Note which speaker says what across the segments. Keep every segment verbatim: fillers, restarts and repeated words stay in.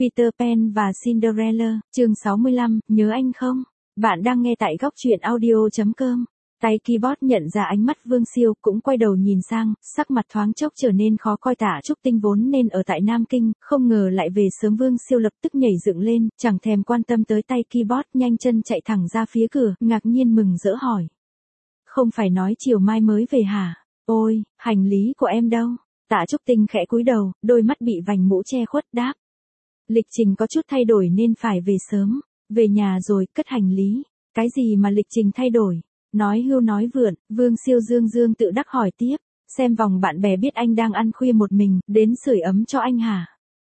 Speaker 1: Peter Pan và Cinderella, chương sáu mươi lăm, nhớ anh không? Bạn đang nghe tại góc truyện audio chấm com. Tay keyboard nhận ra ánh mắt Vương Siêu cũng quay đầu nhìn sang, sắc mặt thoáng chốc trở nên khó coi. Tạ Trúc Tinh vốn nên ở tại Nam Kinh, không ngờ lại về sớm. Vương Siêu lập tức nhảy dựng lên, chẳng thèm quan tâm tới tay keyboard, nhanh chân chạy thẳng ra phía cửa, ngạc nhiên mừng rỡ hỏi. Không phải nói chiều mai mới về hả? Ôi, hành lý của em đâu? Tạ Trúc Tinh khẽ cúi đầu, đôi mắt bị vành mũ che khuất đáp. Lịch trình có chút thay đổi nên phải về sớm. Về nhà rồi, cất hành lý. Cái gì mà lịch trình thay đổi? Nói hưu nói vượn, Vương Siêu dương dương tự đắc hỏi tiếp. Xem vòng bạn bè biết anh đang ăn khuya một mình, đến sưởi ấm cho anh hả?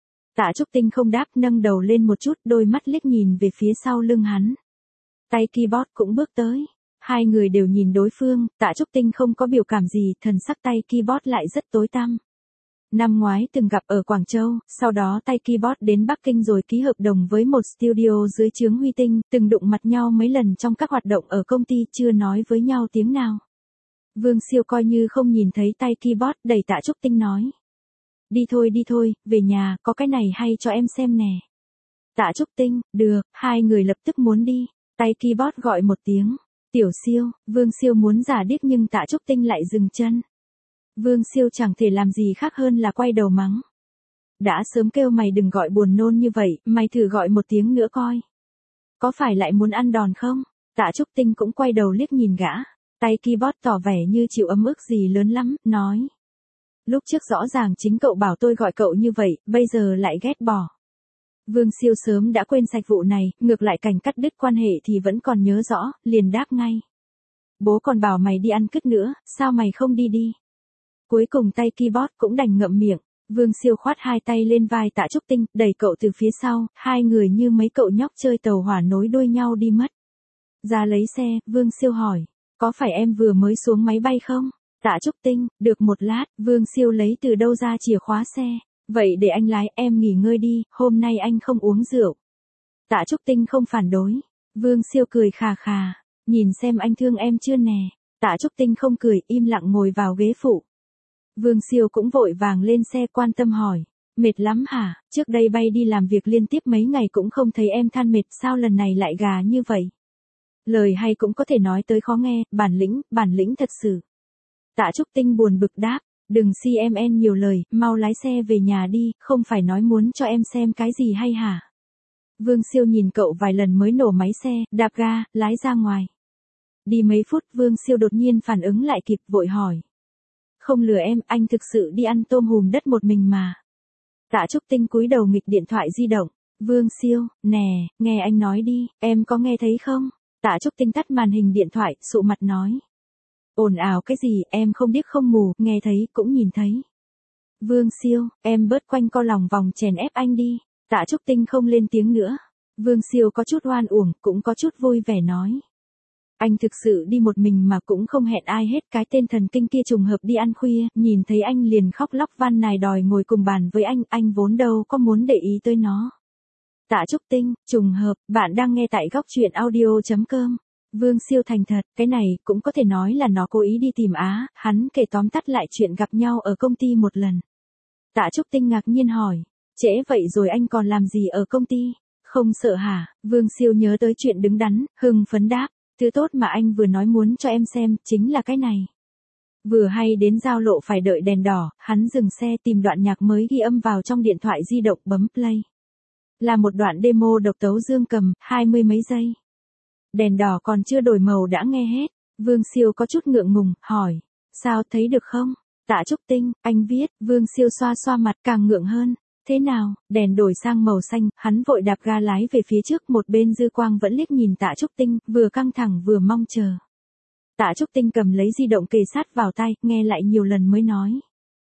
Speaker 1: Tạ Trúc Tinh không đáp, nâng đầu lên một chút, đôi mắt liếc nhìn về phía sau lưng hắn. Tay keyboard cũng bước tới. Hai người đều nhìn đối phương, Tạ Trúc Tinh không có biểu cảm gì, thần sắc tay keyboard lại rất tối tăm. Năm ngoái từng gặp ở Quảng Châu, sau đó tay keyboard đến Bắc Kinh rồi ký hợp đồng với một studio dưới trướng Huy Tinh, từng đụng mặt nhau mấy lần trong các hoạt động ở công ty, chưa nói với nhau tiếng nào. Vương Siêu coi như không nhìn thấy tay keyboard, đẩy Tạ Trúc Tinh nói. Đi thôi đi thôi, về nhà, có cái này hay cho em xem nè. Tạ Trúc Tinh, được, hai người lập tức muốn đi. Tay keyboard gọi một tiếng. Tiểu Siêu, Vương Siêu muốn giả điếc nhưng Tạ Trúc Tinh lại dừng chân. Vương Siêu chẳng thể làm gì khác hơn là quay đầu mắng. Đã sớm kêu mày đừng gọi buồn nôn như vậy, mày thử gọi một tiếng nữa coi. Có phải lại muốn ăn đòn không? Tạ Trúc Tinh cũng quay đầu liếc nhìn gã. Tay keyboard tỏ vẻ như chịu ấm ức gì lớn lắm, nói. Lúc trước rõ ràng chính cậu bảo tôi gọi cậu như vậy, bây giờ lại ghét bỏ. Vương Siêu sớm đã quên sạch vụ này, ngược lại cảnh cắt đứt quan hệ thì vẫn còn nhớ rõ, liền đáp ngay. Bố còn bảo mày đi ăn cứt nữa, sao mày không đi đi? Cuối cùng tay keyboard cũng đành ngậm miệng. Vương Siêu khoát hai tay lên vai Tạ Trúc Tinh, đẩy cậu từ phía sau, hai người như mấy cậu nhóc chơi tàu hỏa nối đuôi nhau đi mất. Ra lấy xe, Vương Siêu hỏi, có phải em vừa mới xuống máy bay không? Tạ Trúc Tinh, được một lát, Vương Siêu lấy từ đâu ra chìa khóa xe. Vậy để anh lái, em nghỉ ngơi đi, hôm nay anh không uống rượu. Tạ Trúc Tinh không phản đối. Vương Siêu cười khà khà, nhìn xem anh thương em chưa nè. Tạ Trúc Tinh không cười, im lặng ngồi vào ghế phụ. Vương Siêu cũng vội vàng lên xe, quan tâm hỏi. Mệt lắm hả? Trước đây bay đi làm việc liên tiếp mấy ngày cũng không thấy em than mệt, sao lần này lại gà như vậy? Lời hay cũng có thể nói tới khó nghe, bản lĩnh, bản lĩnh thật sự. Tạ Trúc Tinh buồn bực đáp. Đừng xê em en nhiều lời, mau lái xe về nhà đi, không phải nói muốn cho em xem cái gì hay hả? Vương Siêu nhìn cậu vài lần mới nổ máy xe, đạp ga, lái ra ngoài. Đi mấy phút, Vương Siêu đột nhiên phản ứng lại kịp, vội hỏi. Không lừa em, anh thực sự đi ăn tôm hùm đất một mình mà. Tạ Trúc Tinh cúi đầu nghịch điện thoại di động. Vương Siêu, nè, nghe anh nói đi, em có nghe thấy không? Tạ Trúc Tinh tắt màn hình điện thoại, sụ mặt nói. Ồn ào cái gì, em không điếc không mù, nghe thấy cũng nhìn thấy. Vương Siêu, em bớt quanh co lòng vòng chèn ép anh đi. Tạ Trúc Tinh không lên tiếng nữa. Vương Siêu có chút oan uổng, cũng có chút vui vẻ nói. Anh thực sự đi một mình mà cũng không hẹn ai hết, cái tên thần kinh kia trùng hợp đi ăn khuya, nhìn thấy anh liền khóc lóc van nài đòi ngồi cùng bàn với anh, anh vốn đâu có muốn để ý tới nó. Tạ Trúc Tinh, trùng hợp, bạn đang nghe tại góc truyện audio chấm com. Vương Siêu thành thật, cái này cũng có thể nói là nó cố ý đi tìm Á, hắn kể tóm tắt lại chuyện gặp nhau ở công ty một lần. Tạ Trúc Tinh ngạc nhiên hỏi, trễ vậy rồi anh còn làm gì ở công ty? Không sợ hả? Vương Siêu nhớ tới chuyện đứng đắn, hưng phấn đáp, thứ tốt mà anh vừa nói muốn cho em xem, chính là cái này. Vừa hay đến giao lộ phải đợi đèn đỏ, hắn dừng xe tìm đoạn nhạc mới ghi âm vào trong điện thoại di động, bấm play. Là một đoạn demo độc tấu dương cầm, hai mươi mấy giây. Đèn đỏ còn chưa đổi màu đã nghe hết. Vương Siêu có chút ngượng ngùng, hỏi. Sao, thấy được không? Tạ Trúc Tinh, anh viết. Vương Siêu xoa xoa mặt, càng ngượng hơn. Thế nào? Đèn đổi sang màu xanh, hắn vội đạp ga lái về phía trước, một bên dư quang vẫn liếc nhìn Tạ Trúc Tinh, vừa căng thẳng vừa mong chờ. Tạ Trúc Tinh cầm lấy di động kề sát vào tai, nghe lại nhiều lần mới nói.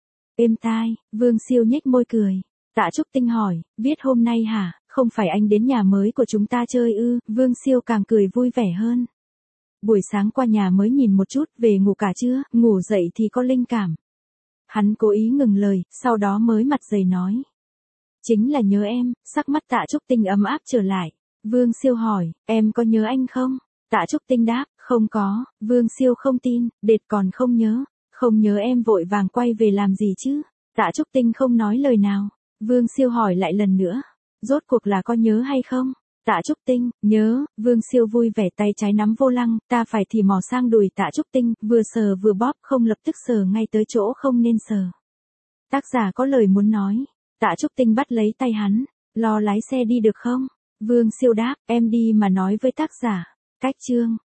Speaker 1: Êm tai. Vương Siêu nhếch môi cười. Tạ Trúc Tinh hỏi, viết hôm nay hả? Không phải anh đến nhà mới của chúng ta chơi ư? Vương Siêu càng cười vui vẻ hơn. Buổi sáng qua nhà mới nhìn một chút, về ngủ cả trưa, ngủ dậy thì có linh cảm. Hắn cố ý ngừng lời, sau đó mới mặt dày nói. Chính là nhớ em. Sắc mắt Tạ Trúc Tinh ấm áp trở lại. Vương Siêu hỏi, em có nhớ anh không? Tạ Trúc Tinh đáp, không có. Vương Siêu không tin, đệt còn không nhớ. Không nhớ em vội vàng quay về làm gì chứ? Tạ Trúc Tinh không nói lời nào. Vương Siêu hỏi lại lần nữa. Rốt cuộc là có nhớ hay không? Tạ Trúc Tinh, nhớ, Vương Siêu vui vẻ tay trái nắm vô lăng, ta phải thì mò sang đùi Tạ Trúc Tinh, vừa sờ vừa bóp, không lập tức sờ ngay tới chỗ không nên sờ. Tác giả có lời muốn nói. Tạ Trúc Tinh bắt lấy tay hắn, lo lái xe đi được không? Vương Siêu đáp, em đi mà nói với tác giả. Cách chương.